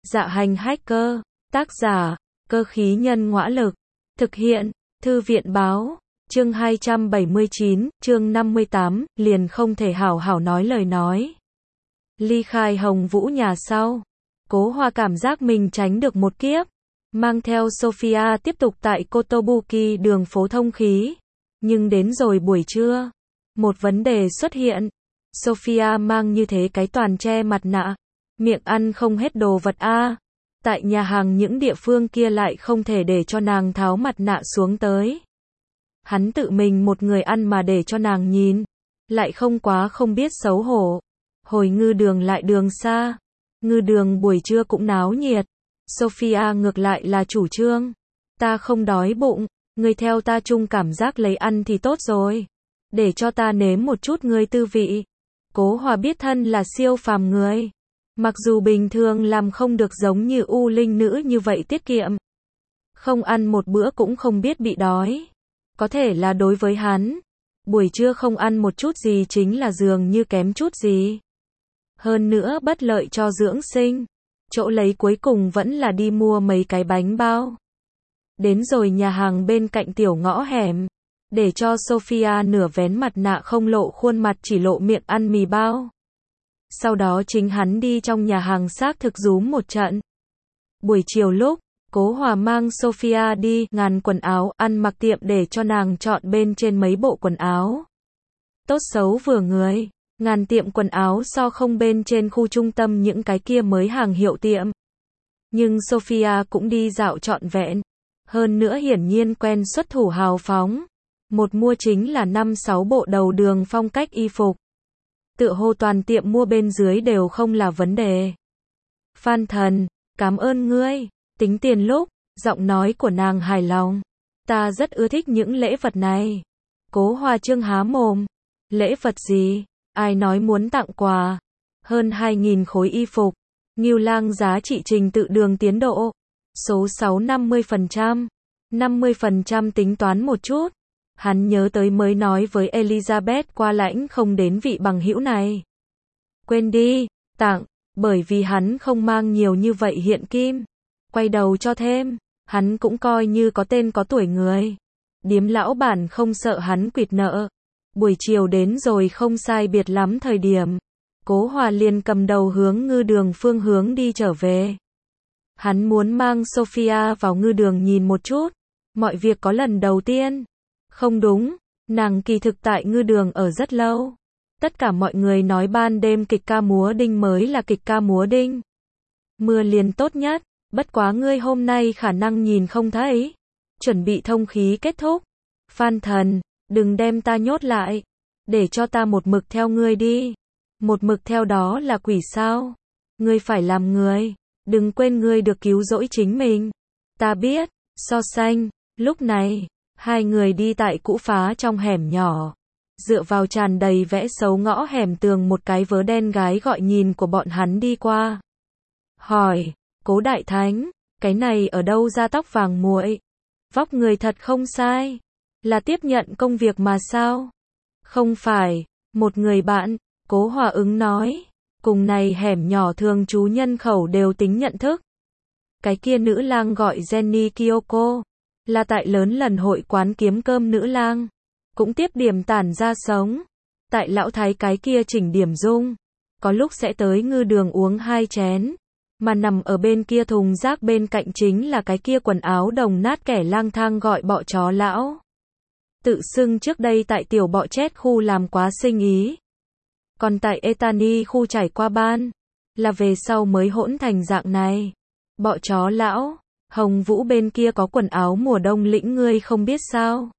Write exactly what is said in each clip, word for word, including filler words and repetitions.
Dạ hành hacker, tác giả, cơ khí nhân ngõa lực, thực hiện, thư viện báo, chương hai trăm bảy mươi chín, chương năm mươi tám, liền không thể hảo hảo nói lời nói. Ly khai Hồng Vũ nhà sau, Cố Hoa cảm giác mình tránh được một kiếp, mang theo Sophia tiếp tục tại Kotobuki đường phố thông khí, nhưng đến rồi buổi trưa, một vấn đề xuất hiện, Sophia mang như thế cái toàn che mặt nạ, miệng ăn không hết đồ vật a. Tại nhà hàng những địa phương kia lại không thể để cho nàng tháo mặt nạ xuống tới. Hắn tự mình một người ăn mà để cho nàng nhìn, lại không quá không biết xấu hổ. Hồi ngư đường lại đường xa, ngư đường buổi trưa cũng náo nhiệt. Sophia ngược lại là chủ trương, ta không đói bụng, ngươi theo ta chung cảm giác lấy ăn thì tốt rồi. Để cho ta nếm một chút ngươi tư vị. Cố Hòa biết thân là siêu phàm người. Mặc dù bình thường làm không được giống như U Linh nữ như vậy tiết kiệm. Không ăn một bữa cũng không biết bị đói. Có thể là đối với hắn, buổi trưa không ăn một chút gì chính là dường như kém chút gì. Hơn nữa bất lợi cho dưỡng sinh. Chỗ lấy cuối cùng vẫn là đi mua mấy cái bánh bao. Đến rồi nhà hàng bên cạnh tiểu ngõ hẻm. Để cho Sophia nửa vén mặt nạ không lộ khuôn mặt chỉ lộ miệng ăn mì bao. Sau đó chính hắn đi trong nhà hàng xác thực rúm một trận. Buổi chiều lúc, Cố Hòa mang Sophia đi ngàn quần áo ăn mặc tiệm để cho nàng chọn bên trên mấy bộ quần áo. Tốt xấu vừa người, ngàn tiệm quần áo so không bên trên khu trung tâm những cái kia mới hàng hiệu tiệm. Nhưng Sophia cũng đi dạo trọn vẹn. Hơn nữa hiển nhiên quen xuất thủ hào phóng. Một mua chính là năm sáu bộ đầu đường phong cách y phục. Tựa hồ toàn tiệm mua bên dưới đều không là vấn đề. Phan thần, cảm ơn ngươi. Tính tiền lúc, giọng nói của nàng hài lòng. Ta rất ưa thích những lễ vật này. Cố Hoa Trương há mồm. Lễ vật gì? Ai nói muốn tặng quà? Hơn hai nghìn khối y phục. Ngưu Lang giá trị trình tự đường tiến độ. Số sáu năm mươi phần trăm. năm mươi phần trăm tính toán một chút. Hắn nhớ tới mới nói với Elizabeth qua lãnh không đến vị bằng hữu này. Quên đi, tặng, bởi vì hắn không mang nhiều như vậy hiện kim. Quay đầu cho thêm, hắn cũng coi như có tên có tuổi người. Điếm lão bản không sợ hắn quỵt nợ. Buổi chiều đến rồi không sai biệt lắm thời điểm. Cố Hòa liền cầm đầu hướng ngư đường phương hướng đi trở về. Hắn muốn mang Sophia vào ngư đường nhìn một chút. Mọi việc có lần đầu tiên. Không đúng, nàng kỳ thực tại ngư đường ở rất lâu. Tất cả mọi người nói ban đêm kịch ca múa đinh mới là kịch ca múa đinh. Mưa liền tốt nhất, bất quá ngươi hôm nay khả năng nhìn không thấy. Chuẩn bị thông khí kết thúc. Phan thần, đừng đem ta nhốt lại. Để cho ta một mực theo ngươi đi. Một mực theo đó là quỷ sao? Ngươi phải làm người. Đừng quên ngươi được cứu rỗi chính mình. Ta biết, so sánh, lúc này. Hai người đi tại cũ phá trong hẻm nhỏ. Dựa vào tràn đầy vẽ xấu ngõ hẻm tường một cái vớ đen gái gọi nhìn của bọn hắn đi qua. Hỏi, Cố đại thánh, cái này ở đâu ra tóc vàng muội? Vóc người thật không sai. Là tiếp nhận công việc mà sao? Không phải, một người bạn, Cố Hòa ứng nói. Cùng này hẻm nhỏ thường trú nhân khẩu đều tính nhận thức. Cái kia nữ lang gọi Jenny Kyoko. Là tại lớn lần hội quán kiếm cơm nữ lang. Cũng tiếp điểm tản ra sống. Tại lão thái cái kia chỉnh điểm dung. Có lúc sẽ tới ngư đường uống hai chén. Mà nằm ở bên kia thùng rác bên cạnh chính là cái kia quần áo đồng nát kẻ lang thang gọi bọ chó lão. Tự xưng trước đây tại tiểu bọ chết khu làm quá sinh ý. Còn tại Etani khu trải qua ban. Là về sau mới hỗn thành dạng này. Bọ chó lão. Hồng Vũ bên kia có quần áo mùa đông lĩnh ngươi không biết sao.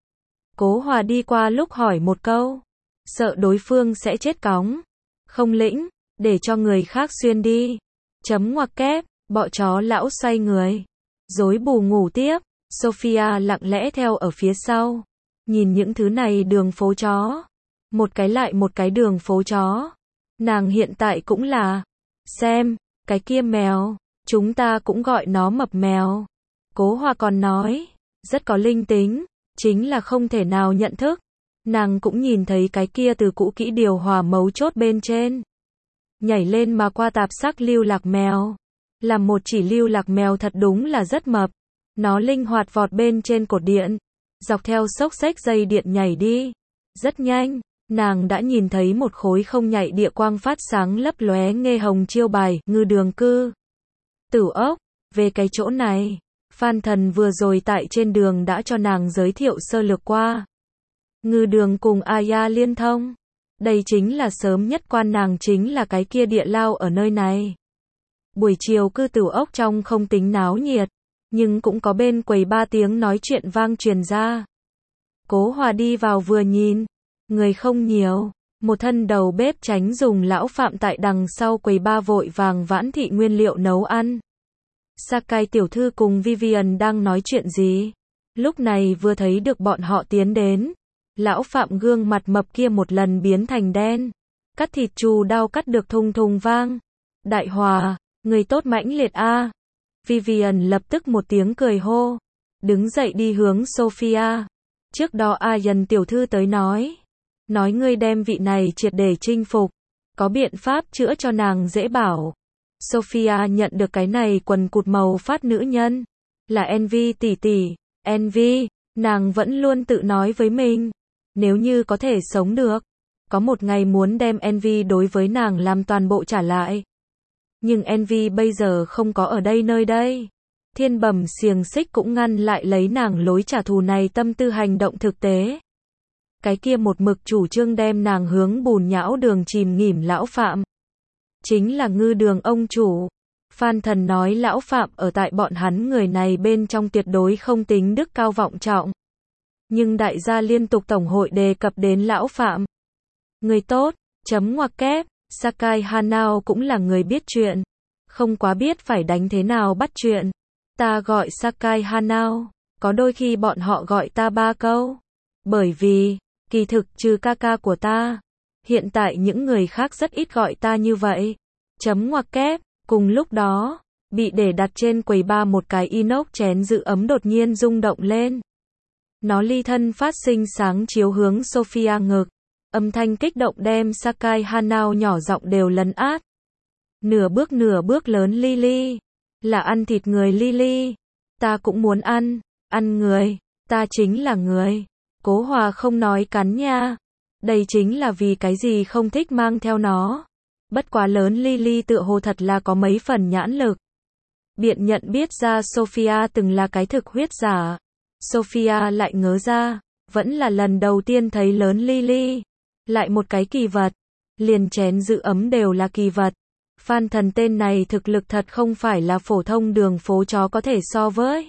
Cố Hòa đi qua lúc hỏi một câu. Sợ đối phương sẽ chết cóng. Không lĩnh, để cho người khác xuyên đi. Chấm ngoặc kép, bọ chó lão xoay người. Rối bù ngủ tiếp, Sophia lặng lẽ theo ở phía sau. Nhìn những thứ này đường phố chó. Một cái lại một cái đường phố chó. Nàng hiện tại cũng là. Xem, cái kia mèo. Chúng ta cũng gọi nó mập mèo. Cố Hòa còn nói, rất có linh tính, chính là không thể nào nhận thức. Nàng cũng nhìn thấy cái kia từ cũ kỹ điều hòa mấu chốt bên trên. Nhảy lên mà qua tạp sắc lưu lạc mèo. Làm một chỉ lưu lạc mèo thật đúng là rất mập. Nó linh hoạt vọt bên trên cột điện, dọc theo xốc xếch dây điện nhảy đi. Rất nhanh, nàng đã nhìn thấy một khối không nhạy địa quang phát sáng lấp lóe nghe hồng chiêu bài, ngư đường cư. Tử ốc, về cái chỗ này, Phan Thần vừa rồi tại trên đường đã cho nàng giới thiệu sơ lược qua. Ngư đường cùng Aya liên thông. Đây chính là sớm nhất quan nàng chính là cái kia địa lao ở nơi này. Buổi chiều cư tử ốc trong không tính náo nhiệt, nhưng cũng có bên quầy ba tiếng nói chuyện vang truyền ra. Cố Hòa đi vào vừa nhìn, người không nhiều, một thân đầu bếp tránh dùng lão Phạm tại đằng sau quầy ba vội vàng vãn thị nguyên liệu nấu ăn. Sakai tiểu thư cùng Vivian đang nói chuyện gì? Lúc này vừa thấy được bọn họ tiến đến, lão Phạm gương mặt mập kia một lần biến thành đen, cắt thịt chù đau cắt được thùng thùng vang. Đại Hòa, người tốt mãnh liệt a. Vivian lập tức một tiếng cười hô, đứng dậy đi hướng Sophia. Trước đó Ayan tiểu thư tới nói, nói ngươi đem vị này triệt để chinh phục, có biện pháp chữa cho nàng dễ bảo. Sophia nhận được cái này quần cụt màu phát nữ nhân, là Envy tỷ tỷ. Envy, nàng vẫn luôn tự nói với mình, nếu như có thể sống được, có một ngày muốn đem Envy đối với nàng làm toàn bộ trả lại. Nhưng Envy bây giờ không có ở đây nơi đây. Thiên bẩm xiềng xích cũng ngăn lại lấy nàng lối trả thù này tâm tư hành động thực tế. Cái kia một mực chủ trương đem nàng hướng bùn nhão đường chìm nghỉm lão Phạm. Chính là ngư đường ông chủ. Phan Thần nói lão Phạm ở tại bọn hắn người này bên trong tuyệt đối không tính đức cao vọng trọng. Nhưng đại gia liên tục tổng hội đề cập đến lão Phạm. Người tốt, chấm ngoặc kép, Sakai Hanao cũng là người biết chuyện. Không quá biết phải đánh thế nào bắt chuyện. Ta gọi Sakai Hanao, có đôi khi bọn họ gọi ta ba câu. Bởi vì, kỳ thực trừ ca ca của ta, hiện tại những người khác rất ít gọi ta như vậy. Chấm ngoặc kép, cùng lúc đó, bị để đặt trên quầy ba một cái inox chén giữ ấm đột nhiên rung động lên. Nó ly thân phát sinh sáng chiếu hướng Sophia ngực, âm thanh kích động đem Sakai Hanao nhỏ giọng đều lấn át. Nửa bước nửa bước lớn Lily, là ăn thịt người Lily, ta cũng muốn ăn, ăn người, ta chính là người. Cố Hòa không nói cắn nha, đây chính là vì cái gì không thích mang theo nó. Bất quá lớn Lily tựa hồ thật là có mấy phần nhãn lực. Biện nhận biết ra Sophia từng là cái thực huyết giả. Sophia lại ngớ ra, vẫn là lần đầu tiên thấy lớn Lily. Lại một cái kỳ vật, liền chén giữ ấm đều là kỳ vật. Phan Thần tên này thực lực thật không phải là phổ thông đường phố chó có thể so với.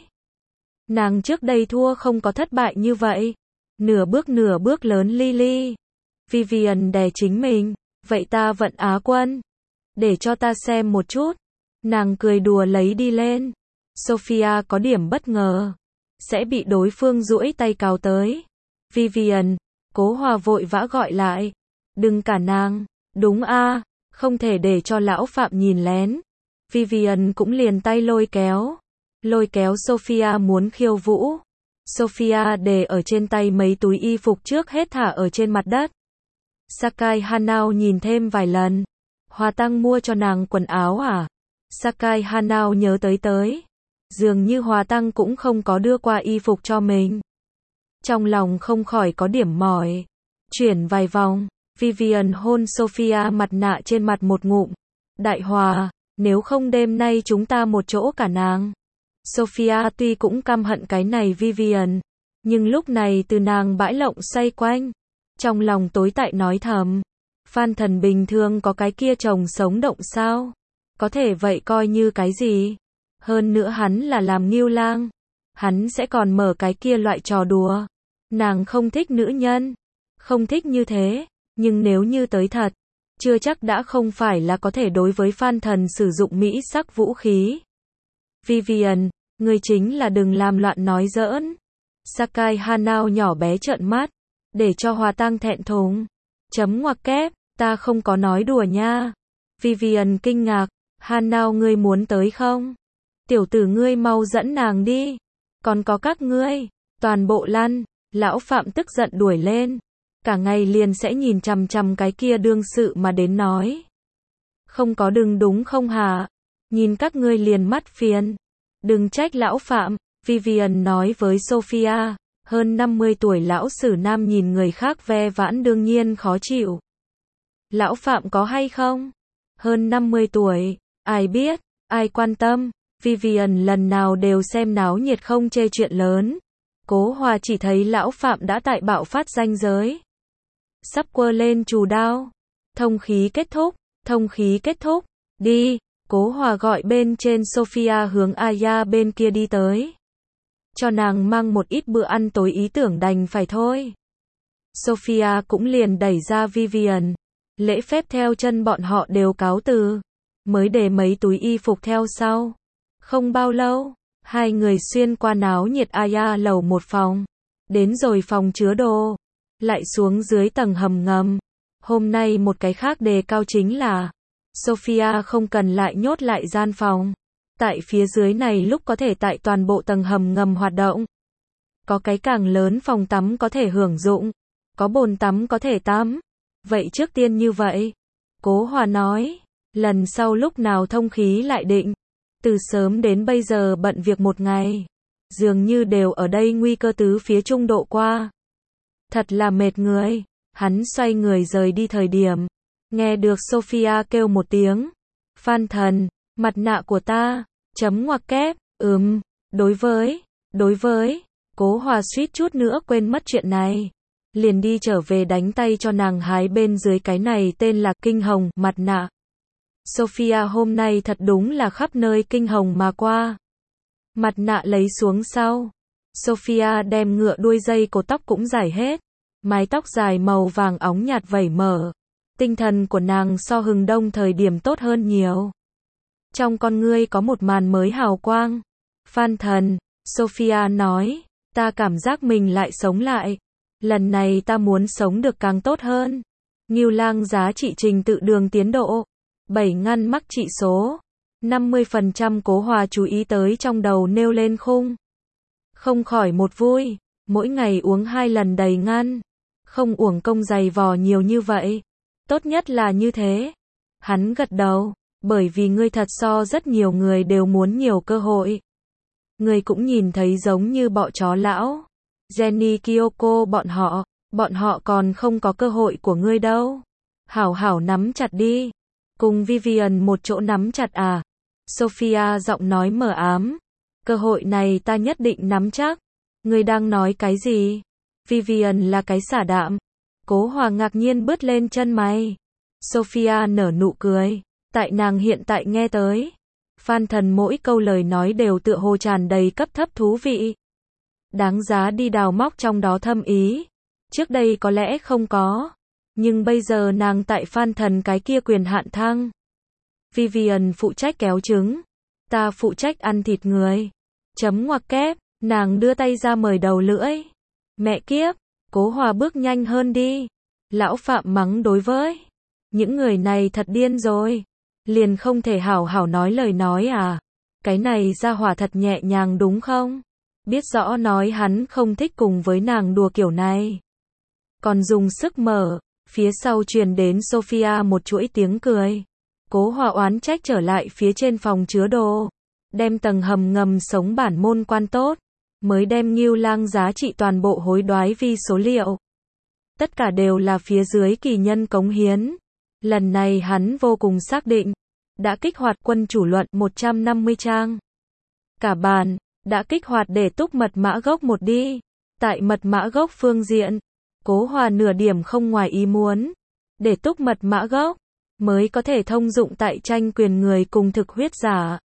Nàng trước đây thua không có thất bại như vậy. Nửa bước nửa bước lớn Lily. Vivian đè chính mình, vậy ta vận Á quân. Để cho ta xem một chút. Nàng cười đùa lấy đi lên. Sophia có điểm bất ngờ, sẽ bị đối phương duỗi tay cào tới. Vivian, Cố Hòa vội vã gọi lại. Đừng cả nàng, đúng a, không thể để cho lão Phạm nhìn lén. Vivian cũng liền tay lôi kéo. Lôi kéo Sophia muốn khiêu vũ. Sophia để ở trên tay mấy túi y phục trước hết thả ở trên mặt đất. Sakai Hanao nhìn thêm vài lần. Hòa Tăng mua cho nàng quần áo à? Sakai Hanao nhớ tới tới. Dường như Hòa Tăng cũng không có đưa qua y phục cho mình. Trong lòng không khỏi có điểm mỏi. Chuyển vài vòng, Vivian hôn Sophia mặt nạ trên mặt một ngụm. Đại Hòa, nếu không đêm nay chúng ta một chỗ cả nàng. Sophia tuy cũng căm hận cái này Vivian, nhưng lúc này từ nàng bãi lộng xoay quanh, trong lòng tối tại nói thầm. Phan Thần bình thường có cái kia chồng sống động sao? Có thể vậy coi như cái gì? Hơn nữa hắn là làm nghiêu lang. Hắn sẽ còn mở cái kia loại trò đùa. Nàng không thích nữ nhân. Không thích như thế. Nhưng nếu như tới thật, chưa chắc đã không phải là có thể đối với Phan Thần sử dụng mỹ sắc vũ khí. Vivian, người chính là đừng làm loạn nói giỡn. Sakai Hanao nhỏ bé trợn mắt, để cho Hòa Tăng thẹn thùng. Chấm ngoặc kép, ta không có nói đùa nha. Vivian kinh ngạc, Hanao ngươi muốn tới không? Tiểu tử ngươi mau dẫn nàng đi. Còn có các ngươi, toàn bộ lăn. Lão Phạm tức giận đuổi lên. Cả ngày liền sẽ nhìn chằm chằm cái kia đương sự mà đến nói. Không có đừng đúng không hả? nhìn các ngươi liền mắt phiền. Đừng trách lão Phạm, Vivian nói với Sophia, hơn năm mươi tuổi lão sử nam nhìn người khác ve vãn đương nhiên khó chịu. Lão Phạm có hay không? Hơn năm mươi tuổi, ai biết, ai quan tâm, Vivian lần nào đều xem náo nhiệt không chê chuyện lớn. Cố Hòa chỉ thấy lão Phạm đã tại bạo phát ranh giới. Sắp quơ lên chù đao. Thông khí kết thúc, thông khí kết thúc, đi, Cố Hòa gọi bên trên Sophia hướng Aya bên kia đi tới. Cho nàng mang một ít bữa ăn tối ý tưởng đành phải thôi. Sophia cũng liền đẩy ra Vivian. Lễ phép theo chân bọn họ đều cáo từ. Mới để mấy túi y phục theo sau. Không bao lâu, hai người xuyên qua náo nhiệt Aya lầu một phòng. Đến rồi phòng chứa đồ. Lại xuống dưới tầng hầm ngầm. Hôm nay một cái khác đề cao chính là Sophia không cần lại nhốt lại gian phòng. Tại phía dưới này lúc có thể tại toàn bộ tầng hầm ngầm hoạt động. Có cái càng lớn phòng tắm có thể hưởng dụng. Có bồn tắm có thể tắm. Vậy trước tiên như vậy. Cố Hòa nói. Lần sau lúc nào thông khí lại định. Từ sớm đến bây giờ bận việc một ngày. Dường như đều ở đây nguy cơ tứ phía trung độ qua. Thật là mệt người. Hắn xoay người rời đi thời điểm. Nghe được Sophia kêu một tiếng. Phan Thần, mặt nạ của ta. Chấm ngoặc kép. Ừm, đối với, đối với. Cố Hòa suýt chút nữa quên mất chuyện này. Liền đi trở về đánh tay cho nàng hái bên dưới cái này tên là Kinh Hồng, mặt nạ. Sophia hôm nay thật đúng là khắp nơi kinh hồng mà qua. Mặt nạ lấy xuống sau. Sophia đem ngựa đuôi dây cột tóc cũng giải hết. Mái tóc dài màu vàng óng nhạt vẩy mở. Tinh thần của nàng so hừng đông thời điểm tốt hơn nhiều. Trong con ngươi có một màn mới hào quang. Phan Thần, Sophia nói, ta cảm giác mình lại sống lại. Lần này ta muốn sống được càng tốt hơn. Ngưu Lang giá trị trình tự đường tiến độ. bảy ngăn mắc trị số. năm mươi phần trăm Cố Hòa chú ý tới trong đầu nêu lên khung. Không khỏi một vui. Mỗi ngày uống hai lần đầy ngăn. Không uổng công dày vò nhiều như vậy. Tốt nhất là như thế. Hắn gật đầu. Bởi vì ngươi thật so rất nhiều người đều muốn nhiều cơ hội. Ngươi cũng nhìn thấy giống như bọ chó lão. Jenny Kyoko bọn họ. Bọn họ còn không có cơ hội của ngươi đâu. Hảo hảo nắm chặt đi. Cùng Vivian một chỗ nắm chặt à. Sophia giọng nói mờ ám. Cơ hội này ta nhất định nắm chắc. Ngươi đang nói cái gì? Vivian là cái xả đạm. Cố Hòa ngạc nhiên bứt lên chân mày. Sophia nở nụ cười. Tại nàng hiện tại nghe tới. Phan Thần mỗi câu lời nói đều tựa hồ tràn đầy cấp thấp thú vị. Đáng giá đi đào móc trong đó thâm ý. Trước đây có lẽ không có. Nhưng bây giờ nàng tại Phan Thần cái kia quyền hạn thăng. Vivian phụ trách kéo trứng. Ta phụ trách ăn thịt người. Chấm ngoặc kép. Nàng đưa tay ra mời đầu lưỡi. Mẹ kiếp. Cố Hòa bước nhanh hơn đi. Lão Phạm mắng đối với. Những người này thật điên rồi. Liền không thể hảo hảo nói lời nói à. Cái này ra hỏa thật nhẹ nhàng đúng không? Biết rõ nói hắn không thích cùng với nàng đùa kiểu này. Còn dùng sức mở. Phía sau truyền đến Sophia một chuỗi tiếng cười. Cố Hòa oán trách trở lại phía trên phòng chứa đồ. Đem tầng hầm ngầm sống bản môn quan tốt. Mới đem Ngưu Lang giá trị toàn bộ hối đoái vi số liệu. Tất cả đều là phía dưới kỳ nhân cống hiến. Lần này hắn vô cùng xác định. Đã kích hoạt quân chủ luận một trăm năm mươi trang. Cả bàn. Đã kích hoạt để túc mật mã gốc một đi. Tại mật mã gốc phương diện. Cố Hòa nửa điểm không ngoài ý muốn. Để túc mật mã gốc. Mới có thể thông dụng tại tranh quyền người cùng thực huyết giả.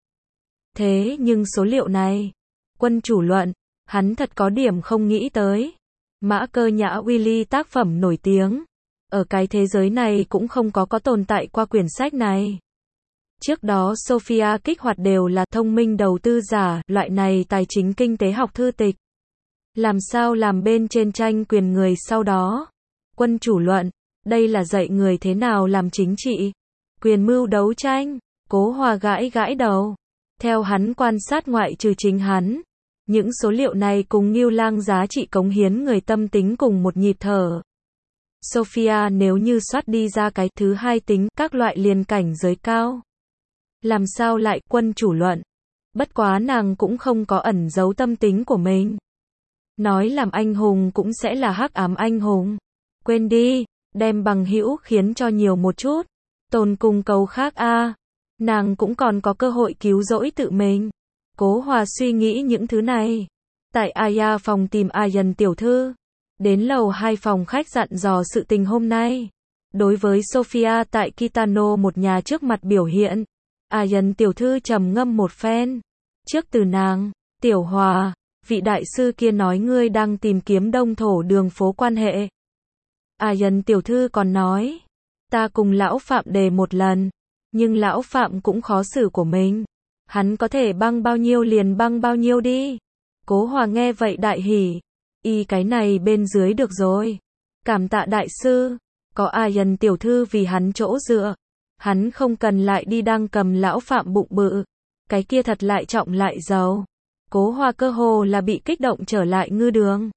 Thế nhưng số liệu này. Quân chủ luận. Hắn thật có điểm không nghĩ tới. Mã Cơ Nhã Willy tác phẩm nổi tiếng. Ở cái thế giới này cũng không có có tồn tại qua quyển sách này. Trước đó Sophia kích hoạt đều là thông minh đầu tư giả, loại này tài chính kinh tế học thư tịch. Làm sao làm bên trên tranh quyền người sau đó? Quân chủ luận, đây là dạy người thế nào làm chính trị. Quyền mưu đấu tranh, Cố Hòa gãi gãi đầu. Theo hắn quan sát ngoại trừ chính hắn. Những số liệu này cùng Ngưu Lang giá trị cống hiến người tâm tính cùng một nhịp thở. Sophia nếu như soát đi ra cái thứ hai tính các loại liên cảnh giới cao. làm sao lại quân chủ luận. Bất quá nàng cũng không có ẩn giấu tâm tính của mình. Nói làm anh hùng cũng sẽ là hắc ám anh hùng. Quên đi, đem bằng hữu khiến cho nhiều một chút. Tồn cùng cầu khác a, nàng cũng còn có cơ hội cứu rỗi tự mình. Cố Hòa suy nghĩ những thứ này. Tại Aya phòng tìm Ayan tiểu thư. Đến lầu hai phòng khách dặn dò sự tình hôm nay. Đối với Sophia tại Kitano một nhà trước mặt biểu hiện, Ayan tiểu thư trầm ngâm một phen. Trước từ nàng, Tiểu Hòa, vị đại sư kia nói ngươi đang tìm kiếm đông thổ đường phố quan hệ. Ayan tiểu thư còn nói, ta cùng lão Phạm đề một lần, nhưng lão Phạm cũng khó xử của mình. Hắn có thể băng bao nhiêu liền băng bao nhiêu đi. Cố Hòa nghe vậy đại hỉ. Y cái này bên dưới được rồi. Cảm tạ đại sư. Có Ayan tiểu thư vì hắn chỗ dựa. Hắn không cần lại đi đang cầm lão Phạm bụng bự. Cái kia thật lại trọng lại giàu. Cố Hòa cơ hồ là bị kích động trở lại ngư đường.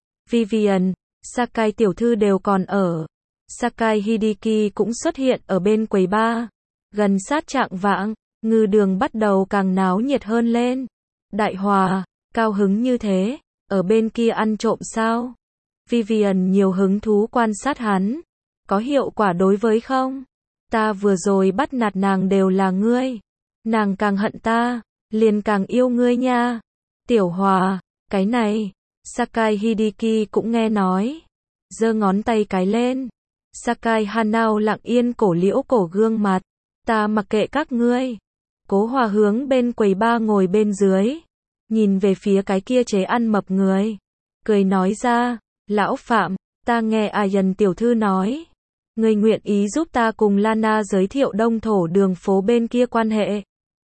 Vivian, Sakai tiểu thư đều còn ở. Sakai Hideki cũng xuất hiện ở bên quầy bar. Gần sát trạng vạng, ngư đường bắt đầu càng náo nhiệt hơn lên. Đại Hòa, cao hứng như thế, ở bên kia ăn trộm sao? Vivian nhiều hứng thú quan sát hắn. Có hiệu quả đối với không? Ta vừa rồi bắt nạt nàng đều là ngươi. Nàng càng hận ta, liền càng yêu ngươi nha. Tiểu Hòa, cái này, Sakai Hideki cũng nghe nói. Giơ ngón tay cái lên. Sakai Hanao lặng yên cổ liễu cổ gương mặt. Ta mặc kệ các ngươi. Cố Hòa hướng bên quầy bar ngồi bên dưới. Nhìn về phía cái kia chế ăn mập người. Cười nói ra, lão Phạm, ta nghe Ayan tiểu thư nói. Ngươi nguyện ý giúp ta cùng Lana giới thiệu đông thổ đường phố bên kia quan hệ.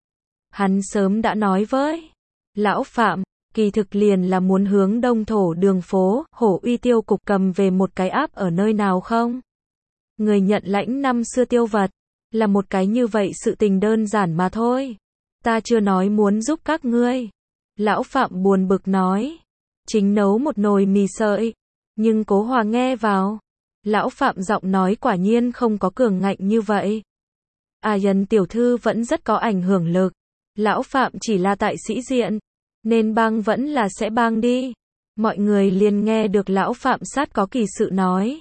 Hắn sớm đã nói với lão Phạm, kỳ thực liền là muốn hướng đông thổ đường phố, Hổ Uy tiêu cục cầm về một cái áp ở nơi nào không? Người nhận lãnh năm xưa tiêu vật, là một cái như vậy sự tình đơn giản mà thôi. Ta chưa nói muốn giúp các ngươi. Lão Phạm buồn bực nói. Chính nấu một nồi mì sợi. Nhưng Cố Hòa nghe vào. Lão Phạm giọng nói quả nhiên không có cường ngạnh như vậy. Ayan tiểu thư vẫn rất có ảnh hưởng lực. Lão Phạm chỉ là tại sĩ diện. Nên bang vẫn là sẽ bang đi. Mọi người liền nghe được lão Phạm sát có kỳ sự nói.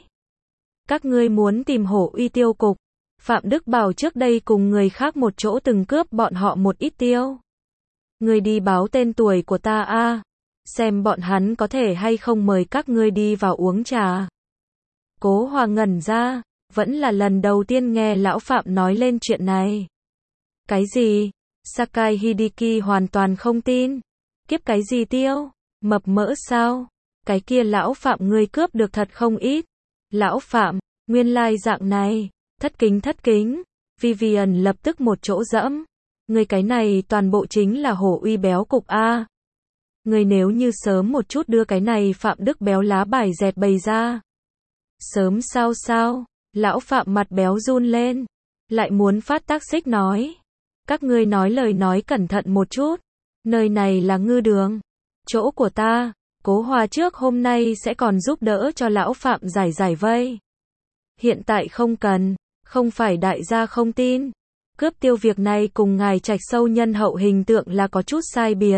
Các ngươi muốn tìm Hổ Uy tiêu cục. Phạm Đức Bảo trước đây cùng người khác một chỗ từng cướp bọn họ một ít tiêu. Ngươi đi báo tên tuổi của ta a, xem bọn hắn có thể hay không mời các ngươi đi vào uống trà. Cố Hòa ngẩn ra, vẫn là lần đầu tiên nghe lão Phạm nói lên chuyện này. Cái gì? Sakai Hideki hoàn toàn không tin. Kiếp cái gì tiêu? Mập mỡ sao? Cái kia lão Phạm ngươi cướp được thật không ít. Lão Phạm, nguyên lai dạng này. Thất kính thất kính. Vivian lập tức một chỗ dẫm. Người cái này toàn bộ chính là Hổ Uy béo cục a. Người nếu như sớm một chút đưa cái này Phạm Đức béo lá bài dẹt bày ra. Sớm sao sao? Lão Phạm mặt béo run lên. Lại muốn phát tác xích nói. Các ngươi nói lời nói cẩn thận một chút. Nơi này là ngư đường. Chỗ của ta. Cố Hòa trước hôm nay sẽ còn giúp đỡ cho lão Phạm giải giải vây. Hiện tại không cần. Không phải đại gia không tin. Cướp tiêu việc này cùng ngài Trạch Sâu nhân hậu hình tượng là có chút sai biệt.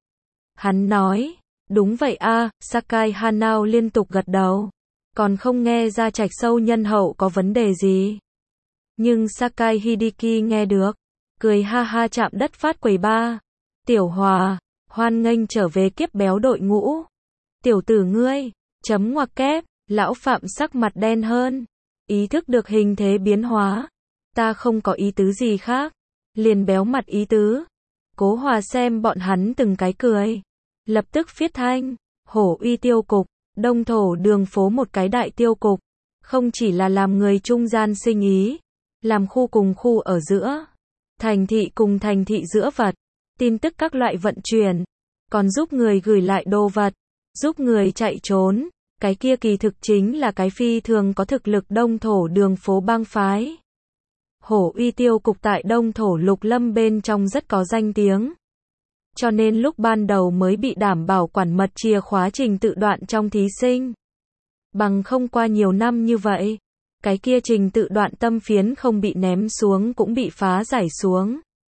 Hắn nói, đúng vậy a. Sakai Hanao liên tục gật đầu. Còn không nghe ra Trạch Sâu nhân hậu có vấn đề gì. Nhưng Sakai Hideki nghe được. Cười ha ha chạm đất phát quầy ba. Tiểu Hòa, hoan nghênh trở về kiếp béo đội ngũ. Tiểu tử ngươi, chấm ngoặc kép, lão Phạm sắc mặt đen hơn. Ý thức được hình thế biến hóa. Ta không có ý tứ gì khác. Liền béo mặt ý tứ. Cố Hòa xem bọn hắn từng cái cười. Lập tức viết thanh. Hổ Uy tiêu cục. Đông thổ đường phố một cái đại tiêu cục. Không chỉ là làm người trung gian sinh ý. Làm khu cùng khu ở giữa. Thành thị cùng thành thị giữa vật. Tin tức các loại vận chuyển. Còn giúp người gửi lại đồ vật. Giúp người chạy trốn. Cái kia kỳ thực chính là cái phi thường có thực lực đông thổ đường phố bang phái. Hổ Uy tiêu cục tại đông thổ lục lâm bên trong rất có danh tiếng. Cho nên lúc ban đầu mới bị đảm bảo quản mật chìa khóa trình tự đoạn trong thí sinh. Bằng không qua nhiều năm như vậy, cái kia trình tự đoạn tâm phiến không bị ném xuống cũng bị phá giải xuống.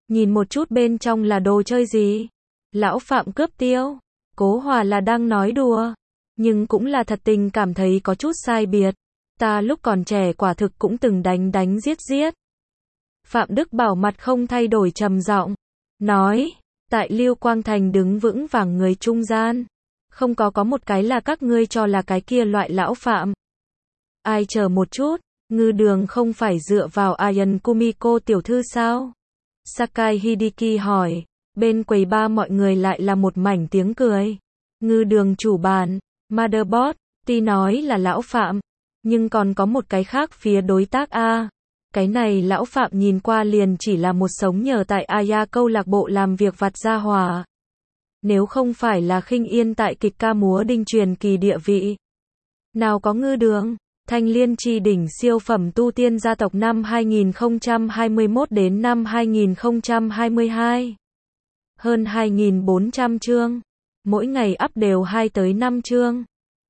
Nhìn một chút bên trong là đồ chơi gì? Lão Phạm cướp tiêu. Cố Hòa là đang nói đùa, nhưng cũng là thật tình cảm thấy có chút sai biệt. Ta lúc còn trẻ quả thực cũng từng đánh đánh giết giết. Phạm Đức Bảo mặt không thay đổi trầm giọng, nói, tại Lưu Quang Thành đứng vững vàng người trung gian. Không có có một cái là các ngươi cho là cái kia loại lão Phạm. Ai chờ một chút, Ngư Đường không phải dựa vào Ayan Kumiko tiểu thư sao? Sakai Hideki hỏi, bên quầy ba mọi người lại là một mảnh tiếng cười. Ngư Đường chủ bàn, Motherboard, tuy nói là lão Phạm, nhưng còn có một cái khác phía đối tác A. Cái này lão Phạm nhìn qua liền chỉ là một sống nhờ tại Aya câu lạc bộ làm việc vặt gia hòa. Nếu không phải là khinh yên tại kịch ca múa đinh truyền kỳ địa vị. Nào có Ngư Đường, Thanh Liên chi đỉnh siêu phẩm tu tiên gia tộc năm hai nghìn không trăm hai mươi mốt đến năm hai nghìn không trăm hai mươi hai. Hơn hai nghìn bốn trăm chương. Mỗi ngày up đều hai tới năm chương.